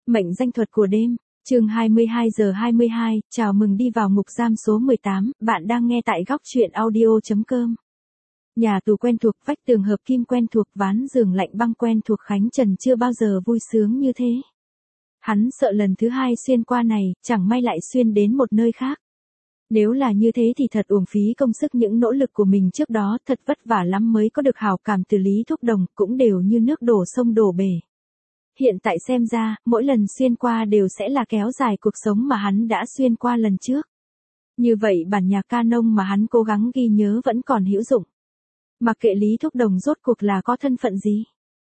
Mệnh danh thuật của đêm, chương 22 giờ 22, chào mừng đi vào ngục giam số 18, bạn đang nghe tại góc truyện audio.com. Nhà tù quen thuộc, vách tường hợp kim quen thuộc, ván giường lạnh băng quen thuộc, Khánh Trần chưa bao giờ vui sướng như thế. Hắn sợ lần thứ hai xuyên qua này, chẳng may lại xuyên đến một nơi khác. Nếu là như thế thì thật uổng phí công sức, những nỗ lực của mình trước đó, thật vất vả lắm mới có được hảo cảm từ Lý Thúc Đồng, cũng đều như nước đổ sông đổ bể. Hiện tại xem ra, mỗi lần xuyên qua đều sẽ là kéo dài cuộc sống mà hắn đã xuyên qua lần trước. Như vậy bản nhạc canon mà hắn cố gắng ghi nhớ vẫn còn hữu dụng. Mặc kệ Lý Thúc Đồng rốt cuộc là có thân phận gì.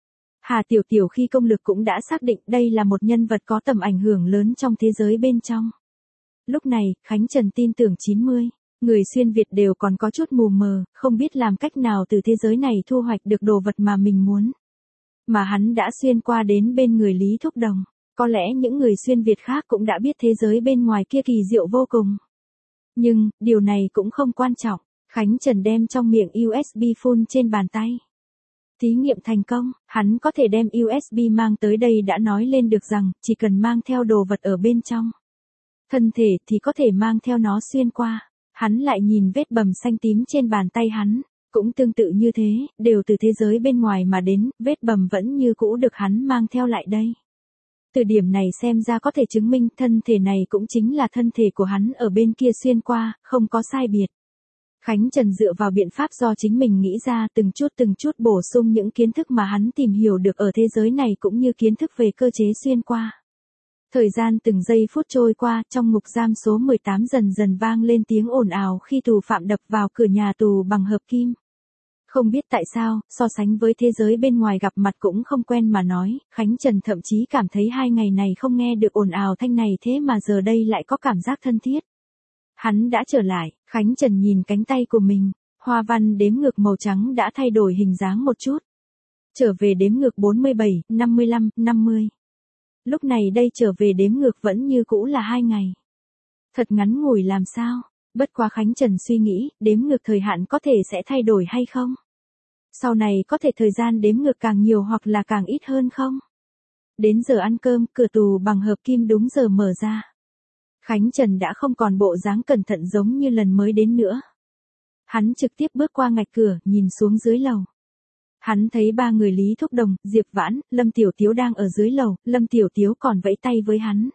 Hà Tiểu Tiểu khi công lực cũng đã xác định đây là một nhân vật có tầm ảnh hưởng lớn trong thế giới bên trong. Lúc này, Khánh Trần tin tưởng 90, người xuyên Việt đều còn có chút mù mờ, không biết làm cách nào từ thế giới này thu hoạch được đồ vật mà mình muốn. Mà hắn đã xuyên qua đến bên người Lý Thúc Đồng, có lẽ những người xuyên Việt khác cũng đã biết thế giới bên ngoài kia kỳ diệu vô cùng. Nhưng, điều này cũng không quan trọng, Khánh Trần đem trong miệng USB phun trên bàn tay. Thí nghiệm thành công, hắn có thể đem USB mang tới đây đã nói lên được rằng, chỉ cần mang theo đồ vật ở bên trong thân thể thì có thể mang theo nó xuyên qua. Hắn lại nhìn vết bầm xanh tím trên bàn tay hắn, cũng tương tự như thế, đều từ thế giới bên ngoài mà đến, vết bầm vẫn như cũ được hắn mang theo lại đây. Từ điểm này xem ra có thể chứng minh thân thể này cũng chính là thân thể của hắn ở bên kia xuyên qua, không có sai biệt. Khánh Trần dựa vào biện pháp do chính mình nghĩ ra từng chút bổ sung những kiến thức mà hắn tìm hiểu được ở thế giới này cũng như kiến thức về cơ chế xuyên qua. Thời gian từng giây phút trôi qua, trong ngục giam số 18 dần dần vang lên tiếng ồn ào khi tù phạm đập vào cửa nhà tù bằng hợp kim. Không biết tại sao, so sánh với thế giới bên ngoài gặp mặt cũng không quen mà nói, Khánh Trần thậm chí cảm thấy 2 ngày này không nghe được ồn ào thanh này thế mà giờ đây lại có cảm giác thân thiết. Hắn đã trở lại, Khánh Trần nhìn cánh tay của mình, hoa văn đếm ngược màu trắng đã thay đổi hình dáng một chút. Trở về đếm ngược 47, 55, 50. Lúc này đây trở về đếm ngược vẫn như cũ là 2 ngày. Thật ngắn ngủi làm sao, bất quá Khánh Trần suy nghĩ, đếm ngược thời hạn có thể sẽ thay đổi hay không? Sau này có thể thời gian đếm ngược càng nhiều hoặc là càng ít hơn không? Đến giờ ăn cơm, cửa tù bằng hợp kim đúng giờ mở ra. Khánh Trần đã không còn bộ dáng cẩn thận giống như lần mới đến nữa. Hắn trực tiếp bước qua ngạch cửa, nhìn xuống dưới lầu. Hắn thấy 3 người Lý Thúc Đồng, Diệp Vãn, Lâm Tiểu Tiếu đang ở dưới lầu, Lâm Tiểu Tiếu còn vẫy tay với hắn.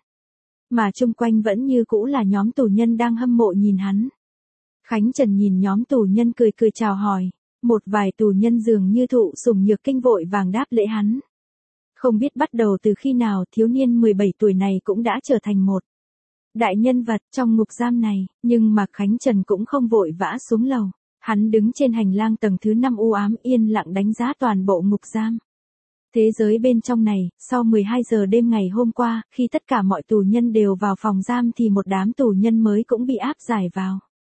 Mà chung quanh vẫn như cũ là nhóm tù nhân đang hâm mộ nhìn hắn. Khánh Trần nhìn nhóm tù nhân cười cười chào hỏi, một vài tù nhân dường như thụ sủng nhược kinh vội vàng đáp lễ hắn. Không biết bắt đầu từ khi nào thiếu niên 17 tuổi này cũng đã trở thành một đại nhân vật trong ngục giam này, nhưng mà Khánh Trần cũng không vội vã xuống lầu. Hắn đứng trên hành lang tầng thứ 5 u ám yên lặng đánh giá toàn bộ ngục giam. Thế giới bên trong này, sau 12 giờ đêm ngày hôm qua, khi tất cả mọi tù nhân đều vào phòng giam thì một đám tù nhân mới cũng bị áp giải vào.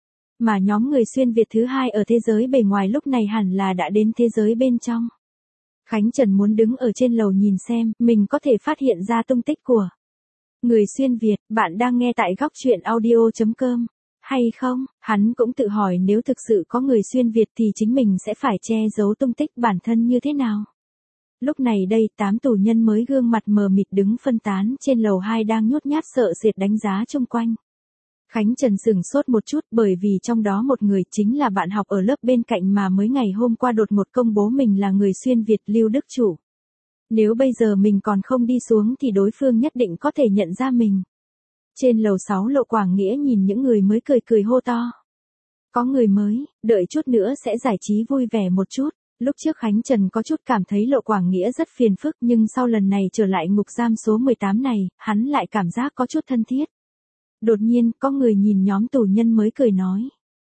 Mà nhóm người xuyên Việt thứ hai ở thế giới bề ngoài lúc này hẳn là đã đến thế giới bên trong. Khánh Trần muốn đứng ở trên lầu nhìn xem, mình có thể phát hiện ra tung tích của người xuyên Việt, bạn đang nghe tại góc truyện audio.com. Hay không, hắn cũng tự hỏi nếu thực sự có người xuyên Việt thì chính mình sẽ phải che giấu tung tích bản thân như thế nào. Lúc này đây 8 tù nhân mới gương mặt mờ mịt đứng phân tán trên lầu 2 đang nhút nhát sợ sệt đánh giá xung quanh. Khánh Trần sửng sốt một chút bởi vì trong đó một người chính là bạn học ở lớp bên cạnh mà mới ngày hôm qua đột ngột công bố mình là người xuyên Việt Lưu Đức Chủ. Nếu bây giờ mình còn không đi xuống thì đối phương nhất định có thể nhận ra mình. Trên lầu 6 Lộ Quảng Nghĩa nhìn những người mới cười cười hô to. Có người mới, đợi chút nữa sẽ giải trí vui vẻ một chút. Lúc trước Khánh Trần có chút cảm thấy Lộ Quảng Nghĩa rất phiền phức nhưng sau lần này trở lại ngục giam số 18 này, hắn lại cảm giác có chút thân thiết. Đột nhiên, có người nhìn nhóm tù nhân mới cười nói.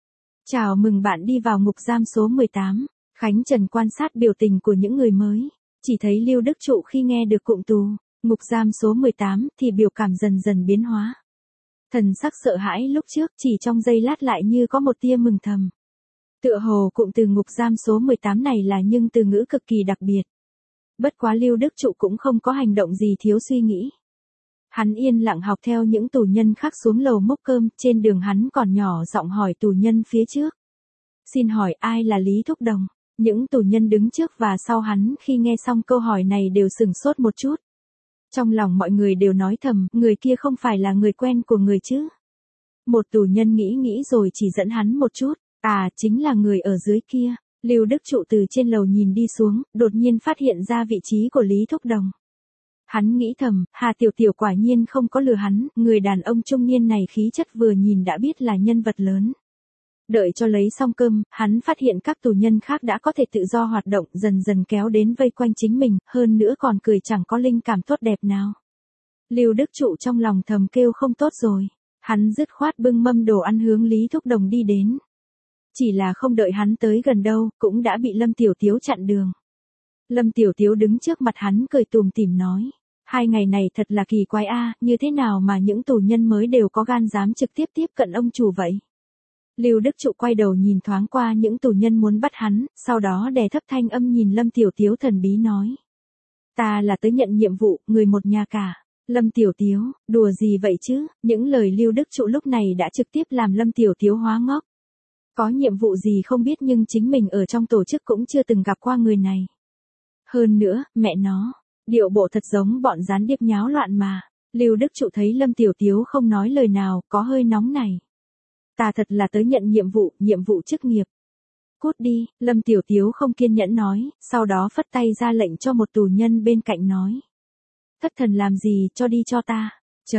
Chào mừng bạn đi vào ngục giam số 18. Khánh Trần quan sát biểu tình của những người mới. Chỉ thấy Lưu Đức Trụ khi nghe được cụm tù ngục giam số 18 thì biểu cảm dần dần biến hóa. Thần sắc sợ hãi lúc trước chỉ trong giây lát lại như có một tia mừng thầm. Tựa hồ cụm từ ngục giam số 18 này là nhưng từ ngữ cực kỳ đặc biệt. Bất quá Lưu Đức Trụ cũng không có hành động gì thiếu suy nghĩ. Hắn yên lặng học theo những tù nhân khác xuống lầu múc cơm, trên đường hắn còn nhỏ giọng hỏi tù nhân phía trước. Xin hỏi ai là Lý Thúc Đồng? Những tù nhân đứng trước và sau hắn khi nghe xong câu hỏi này đều sửng sốt một chút. Trong lòng mọi người đều nói thầm, người kia không phải là người quen của người chứ. Một tù nhân nghĩ rồi chỉ dẫn hắn một chút, chính là người ở dưới kia. Lưu Đức Trụ từ trên lầu nhìn đi xuống, đột nhiên phát hiện ra vị trí của Lý Thúc Đồng. Hắn nghĩ thầm, Hà Tiểu Tiểu quả nhiên không có lừa hắn, người đàn ông trung niên này khí chất vừa nhìn đã biết là nhân vật lớn. Đợi cho lấy xong cơm, hắn phát hiện các tù nhân khác đã có thể tự do hoạt động, dần dần kéo đến vây quanh chính mình, hơn nữa còn cười chẳng có linh cảm tốt đẹp nào. Lưu Đức Trụ trong lòng thầm kêu không tốt rồi. Hắn dứt khoát bưng mâm đồ ăn hướng Lý Thúc Đồng đi đến. Chỉ là không đợi hắn tới gần đâu, cũng đã bị Lâm Tiểu Tiếu chặn đường. Lâm Tiểu Tiếu đứng trước mặt hắn cười tủm tỉm nói. 2 ngày này thật là kỳ quái như thế nào mà những tù nhân mới đều có gan dám trực tiếp tiếp cận ông chủ vậy? Lưu Đức Trụ quay đầu nhìn thoáng qua những tù nhân muốn bắt hắn, sau đó đè thấp thanh âm nhìn Lâm Tiểu Tiếu thần bí nói. Ta là tới nhận nhiệm vụ, người một nhà cả. Lâm Tiểu Tiếu, đùa gì vậy chứ? Những lời Lưu Đức Trụ lúc này đã trực tiếp làm Lâm Tiểu Tiếu hóa ngốc. Có nhiệm vụ gì không biết nhưng chính mình ở trong tổ chức cũng chưa từng gặp qua người này. Hơn nữa, mẹ nó, điệu bộ thật giống bọn gián điệp nháo loạn mà. Lưu Đức Trụ thấy Lâm Tiểu Tiếu không nói lời nào, có hơi nóng này. Ta thật là tới nhận nhiệm vụ chức nghiệp. Cút đi, Lâm Tiểu Tiếu không kiên nhẫn nói, sau đó phất tay ra lệnh cho một tù nhân bên cạnh nói. Thất thần làm gì, cho đi cho ta.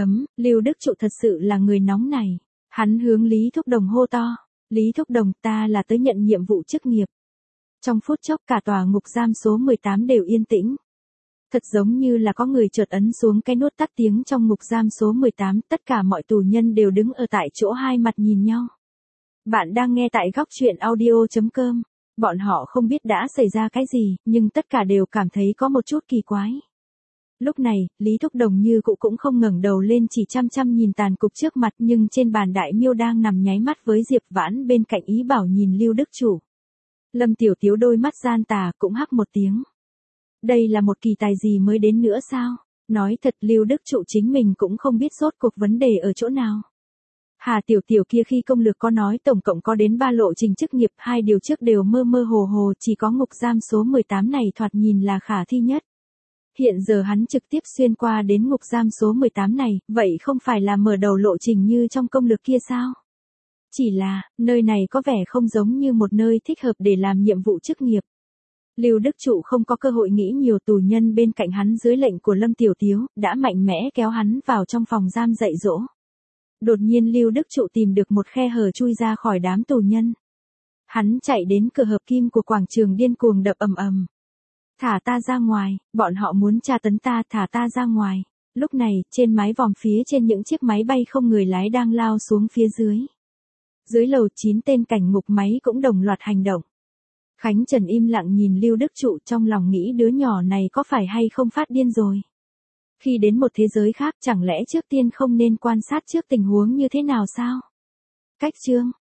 Lưu Đức Trụ thật sự là người nóng này. Hắn hướng Lý Thúc Đồng hô to. Lý Thúc Đồng, ta là tới nhận nhiệm vụ chức nghiệp. Trong phút chốc cả tòa ngục giam số 18 đều yên tĩnh. Thật giống như là có người chợt ấn xuống cái nút tắt tiếng trong ngục giam số 18, tất cả mọi tù nhân đều đứng ở tại chỗ hai mặt nhìn nhau. Bạn đang nghe tại góc truyện audio.com. Bọn họ không biết đã xảy ra cái gì, nhưng tất cả đều cảm thấy có một chút kỳ quái. Lúc này, Lý Thúc Đồng như cụ cũng không ngẩng đầu lên chỉ chăm chăm nhìn tàn cục trước mặt nhưng trên bàn đại miêu đang nằm nháy mắt với Diệp Vãn bên cạnh ý bảo nhìn Lưu Đức Trụ. Lâm Tiểu Tiếu đôi mắt gian tà cũng hắc một tiếng. Đây là một kỳ tài gì mới đến nữa sao? Nói thật Lưu Đức Trụ chính mình cũng không biết rốt cuộc vấn đề ở chỗ nào. Hà Tiểu Tiểu kia khi công lược có nói tổng cộng có đến 3 lộ trình chức nghiệp, 2 điều trước đều mơ mơ hồ hồ, chỉ có ngục giam số 18 này thoạt nhìn là khả thi nhất. Hiện giờ hắn trực tiếp xuyên qua đến ngục giam số 18 này, vậy không phải là mở đầu lộ trình như trong công lược kia sao? Chỉ là, nơi này có vẻ không giống như một nơi thích hợp để làm nhiệm vụ chức nghiệp. Lưu Đức Trụ không có cơ hội nghĩ nhiều, tù nhân bên cạnh hắn dưới lệnh của Lâm Tiểu Tiếu, đã mạnh mẽ kéo hắn vào trong phòng giam dạy dỗ. Đột nhiên Lưu Đức Trụ tìm được một khe hở chui ra khỏi đám tù nhân. Hắn chạy đến cửa hợp kim của quảng trường điên cuồng đập ầm ầm. Thả ta ra ngoài, bọn họ muốn tra tấn ta, thả ta ra ngoài. Lúc này, trên mái vòm phía trên những chiếc máy bay không người lái đang lao xuống phía dưới. Dưới lầu 9 tên cảnh ngục máy cũng đồng loạt hành động. Khánh Trần im lặng nhìn Lưu Đức Trụ trong lòng nghĩ đứa nhỏ này có phải hay không phát điên rồi. Khi đến một thế giới khác chẳng lẽ trước tiên không nên quan sát trước tình huống như thế nào sao? Cách chương